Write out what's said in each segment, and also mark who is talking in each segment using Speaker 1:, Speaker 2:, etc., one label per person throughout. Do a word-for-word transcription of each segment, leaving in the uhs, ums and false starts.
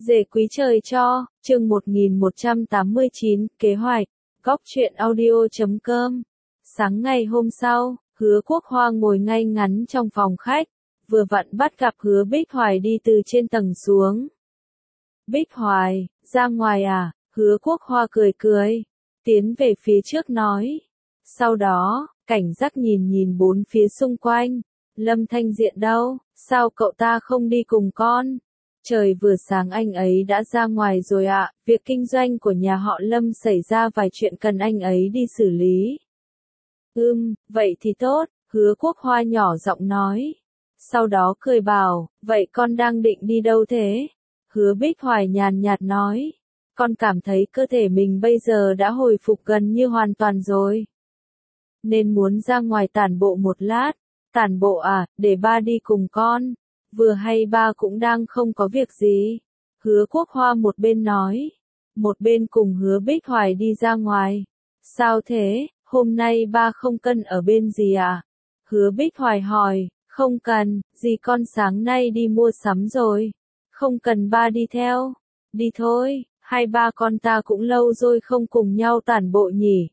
Speaker 1: Dể quý trời cho, chương một nghìn một trăm tám mươi chín, kế hoạch, góc truyện audio chấm com. Sáng ngày hôm sau, Hứa Quốc Hoa ngồi ngay ngắn trong phòng khách, vừa vặn bắt gặp Hứa Bích Hoài đi từ trên tầng xuống. Bích Hoài, ra ngoài à? Hứa Quốc Hoa cười cười, tiến về phía trước nói. Sau đó, cảnh giác nhìn nhìn bốn phía xung quanh. Lâm Thanh Diện đâu, sao cậu ta không đi cùng con? Trời vừa sáng anh ấy đã ra ngoài rồi ạ, à. Việc kinh doanh của nhà họ Lâm xảy ra vài chuyện cần anh ấy đi xử lý. Ừm, vậy thì tốt, Hứa Quốc Hoa nhỏ giọng nói. Sau đó cười bảo, vậy con đang định đi đâu thế? Hứa Bích Hoài nhàn nhạt nói, con cảm thấy cơ thể mình bây giờ đã hồi phục gần như hoàn toàn rồi. Nên muốn ra ngoài tản bộ một lát. Tản bộ à, để ba đi cùng con. Vừa hay ba cũng đang không có việc gì. Hứa Quốc Hoa một bên nói, một bên cùng Hứa Bích Hoài đi ra ngoài. Sao thế, hôm nay ba không cần ở bên gì à? Hứa Bích Hoài hỏi, không cần, gì con sáng nay đi mua sắm rồi. Không cần ba đi theo. Đi thôi, hai ba con ta cũng lâu rồi không cùng nhau tản bộ nhỉ.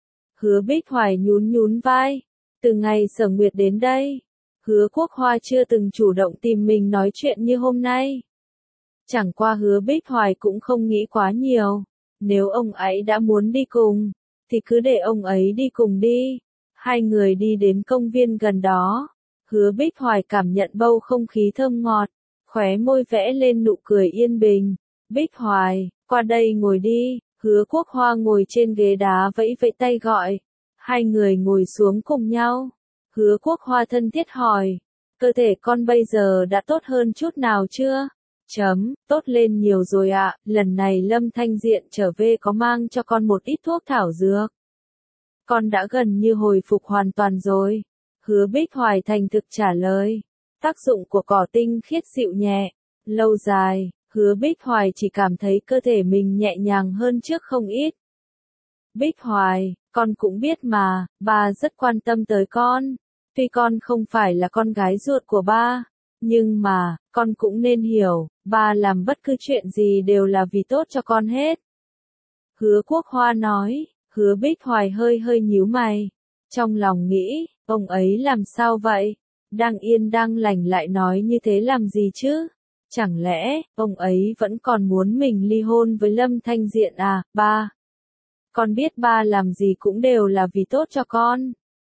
Speaker 1: Hứa Bích Hoài nhún nhún vai. Từ ngày Sở Nguyệt đến đây, Hứa Quốc Hoa chưa từng chủ động tìm mình nói chuyện như hôm nay. Chẳng qua Hứa Bích Hoài cũng không nghĩ quá nhiều. Nếu ông ấy đã muốn đi cùng, thì cứ để ông ấy đi cùng đi. Hai người đi đến công viên gần đó. Hứa Bích Hoài cảm nhận bầu không khí thơm ngọt, khóe môi vẽ lên nụ cười yên bình. Bích Hoài, qua đây ngồi đi. Hứa Quốc Hoa ngồi trên ghế đá vẫy vẫy tay gọi. Hai người ngồi xuống cùng nhau. Hứa Quốc Hoa thân thiết hỏi, cơ thể con bây giờ đã tốt hơn chút nào chưa? Chấm, tốt lên nhiều rồi ạ, à. Lần này Lâm Thanh Diện trở về có mang cho con một ít thuốc thảo dược. Con đã gần như hồi phục hoàn toàn rồi. Hứa Bích Hoài thành thực trả lời. Tác dụng của cỏ tinh khiết dịu nhẹ, lâu dài, Hứa Bích Hoài chỉ cảm thấy cơ thể mình nhẹ nhàng hơn trước không ít. Bích Hoài, con cũng biết mà, ba rất quan tâm tới con. Tuy con không phải là con gái ruột của ba, nhưng mà, con cũng nên hiểu, ba làm bất cứ chuyện gì đều là vì tốt cho con hết. Hứa Quốc Hoa nói. Hứa Bích Hoài hơi hơi nhíu mày. Trong lòng nghĩ, ông ấy làm sao vậy? Đang yên đang lành lại nói như thế làm gì chứ? Chẳng lẽ, ông ấy vẫn còn muốn mình ly hôn với Lâm Thanh Diện à, ba? Con biết ba làm gì cũng đều là vì tốt cho con.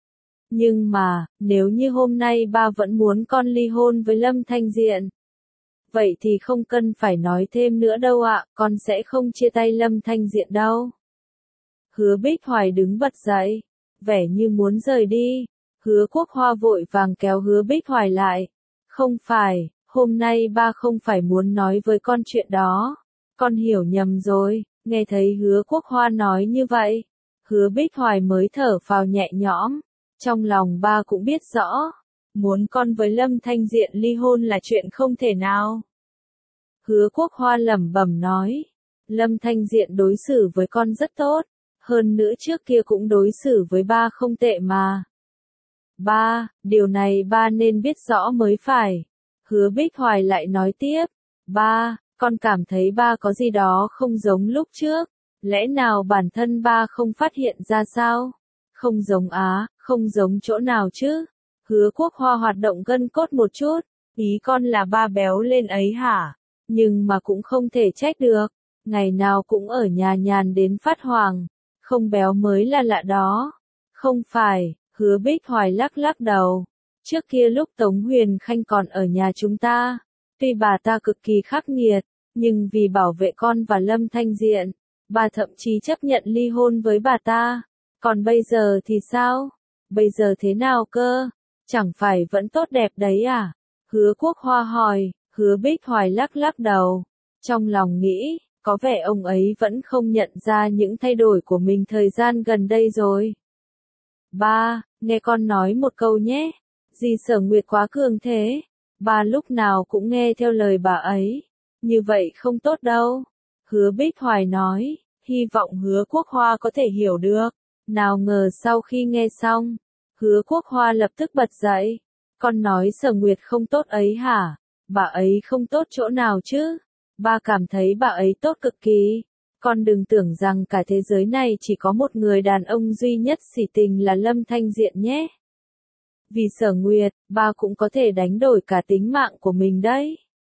Speaker 1: Nhưng mà, nếu như hôm nay ba vẫn muốn con ly hôn với Lâm Thanh Diện, vậy thì không cần phải nói thêm nữa đâu ạ, con sẽ không chia tay Lâm Thanh Diện đâu. Hứa Bích Hoài đứng bật dậy, vẻ như muốn rời đi. Hứa Quốc Hoa vội vàng kéo Hứa Bích Hoài lại. Không phải, hôm nay ba không phải muốn nói với con chuyện đó. Con hiểu nhầm rồi. Nghe thấy Hứa Quốc Hoa nói như vậy, Hứa Bích Hoài mới thở phào nhẹ nhõm. Trong lòng ba cũng biết rõ, muốn con với Lâm Thanh Diện ly hôn là chuyện không thể nào. Hứa Quốc Hoa lẩm bẩm nói, Lâm Thanh Diện đối xử với con rất tốt, hơn nữa trước kia cũng đối xử với ba không tệ mà. Ba, điều này ba nên biết rõ mới phải. Hứa Bích Hoài lại nói tiếp, ba, con cảm thấy ba có gì đó không giống lúc trước, lẽ nào bản thân ba không phát hiện ra sao? Không giống á, không giống chỗ nào chứ? Hứa Quốc Hoa hoạt động gân cốt một chút, ý con là ba béo lên ấy hả? Nhưng mà cũng không thể trách được, ngày nào cũng ở nhà nhàn đến phát hoàng, không béo mới là lạ đó. Không phải, Hứa Bích Hoài lắc lắc đầu, trước kia lúc Tống Huyền Khanh còn ở nhà chúng ta, tuy bà ta cực kỳ khắc nghiệt, nhưng vì bảo vệ con và Lâm Thanh Diện, bà thậm chí chấp nhận ly hôn với bà ta. Còn bây giờ thì sao? Bây giờ thế nào cơ? Chẳng phải vẫn tốt đẹp đấy à? Hứa Quốc Hoa hỏi. Hứa Bích Hoài lắc lắc đầu. Trong lòng nghĩ, có vẻ ông ấy vẫn không nhận ra những thay đổi của mình thời gian gần đây rồi. Ba, nghe con nói một câu nhé. Dì Sở Nguyệt quá cường thế. Ba lúc nào cũng nghe theo lời bà ấy. Như vậy không tốt đâu. Hứa Bích Hoài nói, hy vọng Hứa Quốc Hoa có thể hiểu được. Nào ngờ sau khi nghe xong, Hứa Quốc Hoa lập tức bật dậy. Con nói Sở Nguyệt không tốt ấy hả? Bà ấy không tốt chỗ nào chứ? Ba cảm thấy bà ấy tốt cực kỳ. Con đừng tưởng rằng cả thế giới này chỉ có một người đàn ông duy nhất sỉ tình là Lâm Thanh Diện nhé. Vì Sở Nguyệt, ba cũng có thể đánh đổi cả tính mạng của mình đấy.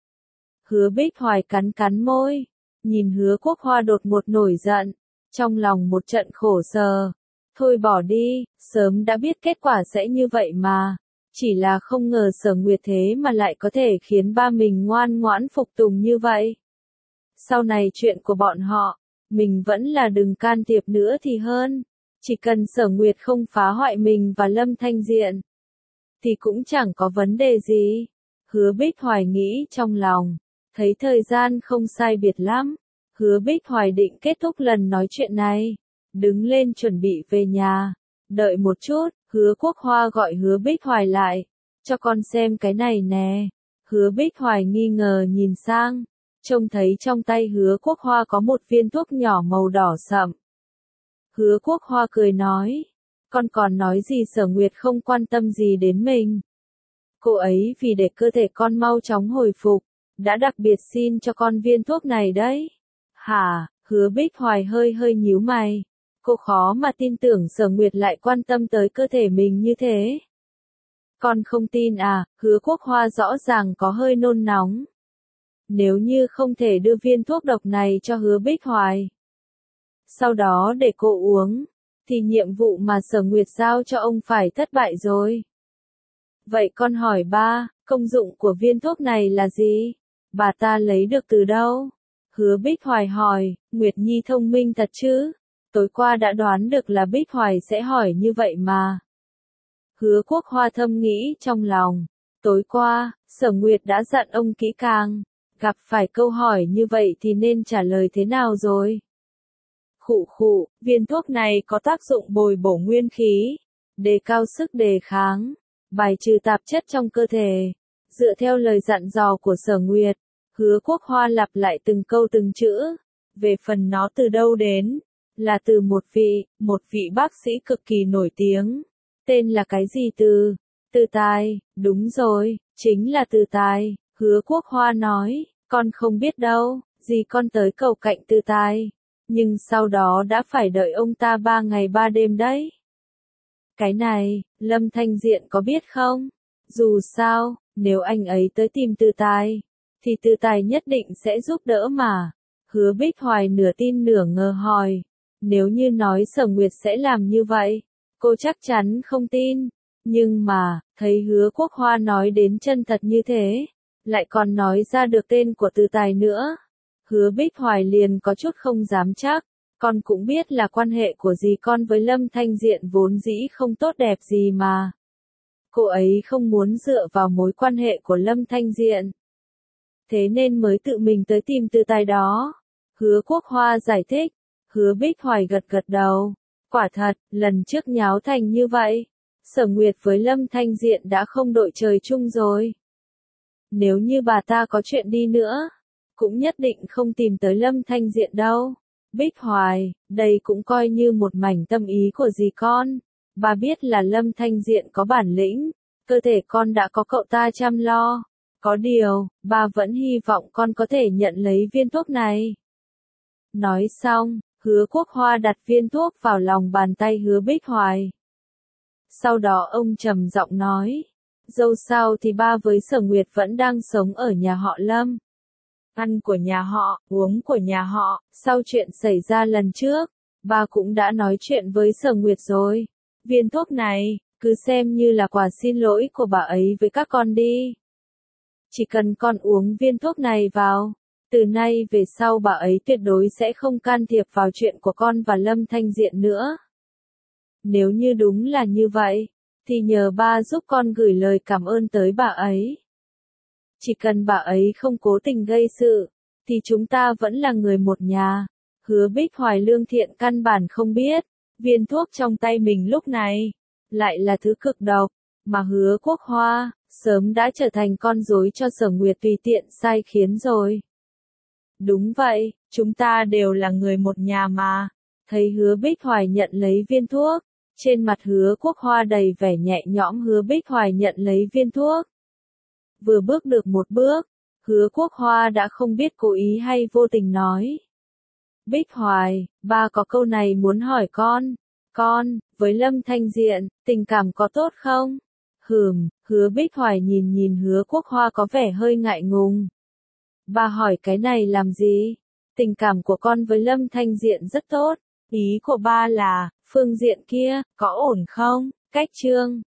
Speaker 1: Hứa Bích Hoài cắn cắn môi, nhìn Hứa Quốc Hoa đột ngột nổi giận, trong lòng một trận khổ sở. Thôi bỏ đi, sớm đã biết kết quả sẽ như vậy mà. Chỉ là không ngờ Sở Nguyệt thế mà lại có thể khiến ba mình ngoan ngoãn phục tùng như vậy. Sau này chuyện của bọn họ, mình vẫn là đừng can thiệp nữa thì hơn. Chỉ cần Sở Nguyệt không phá hoại mình và Lâm Thanh Diện, thì cũng chẳng có vấn đề gì. Hứa Bích Hoài nghĩ trong lòng, thấy thời gian không sai biệt lắm. Hứa Bích Hoài định kết thúc lần nói chuyện này, đứng lên chuẩn bị về nhà. Đợi một chút, Hứa Quốc Hoa gọi Hứa Bích Hoài lại, cho con xem cái này nè. Hứa Bích Hoài nghi ngờ nhìn sang, trông thấy trong tay Hứa Quốc Hoa có một viên thuốc nhỏ màu đỏ sậm. Hứa Quốc Hoa cười nói, con còn nói gì Sở Nguyệt không quan tâm gì đến mình. Cô ấy vì để cơ thể con mau chóng hồi phục, đã đặc biệt xin cho con viên thuốc này đấy. Hả? Hứa Bích Hoài hơi hơi nhíu mày. Cô khó mà tin tưởng Sở Nguyệt lại quan tâm tới cơ thể mình như thế. Con không tin à? Hứa Quốc Hoa rõ ràng có hơi nôn nóng. Nếu như không thể đưa viên thuốc độc này cho Hứa Bích Hoài, sau đó để cô uống, thì nhiệm vụ mà Sở Nguyệt giao cho ông phải thất bại rồi. Vậy con hỏi ba, công dụng của viên thuốc này là gì? Bà ta lấy được từ đâu? Hứa Bích Hoài hỏi, Nguyệt Nhi thông minh thật chứ? Tối qua đã đoán được là Bích Hoài sẽ hỏi như vậy mà. Hứa Quốc Hoa thầm nghĩ trong lòng, tối qua, Sở Nguyệt đã dặn ông kỹ càng, gặp phải câu hỏi như vậy thì nên trả lời thế nào rồi? Khụ khụ, viên thuốc này có tác dụng bồi bổ nguyên khí, đề cao sức đề kháng, bài trừ tạp chất trong cơ thể. Dựa theo lời dặn dò của Sở Nguyệt, Hứa Quốc Hoa lặp lại từng câu từng chữ. Về phần nó từ đâu đến, là từ một vị, một vị bác sĩ cực kỳ nổi tiếng. Tên là cái gì từ? Từ Tài, đúng rồi, chính là Từ Tài. Hứa Quốc Hoa nói, con không biết đâu, gì con tới cầu cạnh Từ Tài. Nhưng sau đó đã phải đợi ông ta ba ngày ba đêm đấy. Cái này, Lâm Thanh Diện có biết không? Dù sao, nếu anh ấy tới tìm Từ Tài, thì Từ Tài nhất định sẽ giúp đỡ mà. Hứa Bích Hoài nửa tin nửa ngờ hỏi, nếu như nói Sở Nguyệt sẽ làm như vậy, cô chắc chắn không tin. Nhưng mà, thấy Hứa Quốc Hoa nói đến chân thật như thế, lại còn nói ra được tên của Từ Tài nữa. Hứa Bích Hoài liền có chút không dám chắc, con cũng biết là quan hệ của dì con với Lâm Thanh Diện vốn dĩ không tốt đẹp gì mà. Cô ấy không muốn dựa vào mối quan hệ của Lâm Thanh Diện, thế nên mới tự mình tới tìm Từ Tài đó. Hứa Quốc Hoa giải thích. Hứa Bích Hoài gật gật đầu. Quả thật, lần trước nháo thành như vậy, Sở Nguyệt với Lâm Thanh Diện đã không đội trời chung rồi. Nếu như bà ta có chuyện đi nữa, cũng nhất định không tìm tới Lâm Thanh Diện đâu. Bích Hoài, đây cũng coi như một mảnh tâm ý của dì con. Bà biết là Lâm Thanh Diện có bản lĩnh, cơ thể con đã có cậu ta chăm lo. Có điều, bà vẫn hy vọng con có thể nhận lấy viên thuốc này. Nói xong, Hứa Quốc Hoa đặt viên thuốc vào lòng bàn tay Hứa Bích Hoài. Sau đó ông trầm giọng nói, dẫu sao thì ba với Sở Nguyệt vẫn đang sống ở nhà họ Lâm. Ăn của nhà họ, uống của nhà họ, sau chuyện xảy ra lần trước, ba cũng đã nói chuyện với Sở Nguyệt rồi. Viên thuốc này, cứ xem như là quà xin lỗi của bà ấy với các con đi. Chỉ cần con uống viên thuốc này vào, từ nay về sau bà ấy tuyệt đối sẽ không can thiệp vào chuyện của con và Lâm Thanh Diện nữa. Nếu như đúng là như vậy, thì nhờ ba giúp con gửi lời cảm ơn tới bà ấy. Chỉ cần bà ấy không cố tình gây sự, thì chúng ta vẫn là người một nhà. Hứa Bích Hoài lương thiện căn bản không biết, viên thuốc trong tay mình lúc này, lại là thứ cực độc, mà Hứa Quốc Hoa, sớm đã trở thành con rối cho Sở Nguyệt tùy tiện sai khiến rồi. Đúng vậy, chúng ta đều là người một nhà mà. Thấy Hứa Bích Hoài nhận lấy viên thuốc, trên mặt Hứa Quốc Hoa đầy vẻ nhẹ nhõm. Hứa Bích Hoài nhận lấy viên thuốc, vừa bước được một bước, Hứa Quốc Hoa đã không biết cố ý hay vô tình nói. Bích Hoài, ba có câu này muốn hỏi con. Con, với Lâm Thanh Diện, tình cảm có tốt không? Hừm, Hứa Bích Hoài nhìn nhìn Hứa Quốc Hoa có vẻ hơi ngại ngùng. Ba hỏi cái này làm gì? Tình cảm của con với Lâm Thanh Diện rất tốt. Ý của ba là, phương diện kia, có ổn không? Cách chương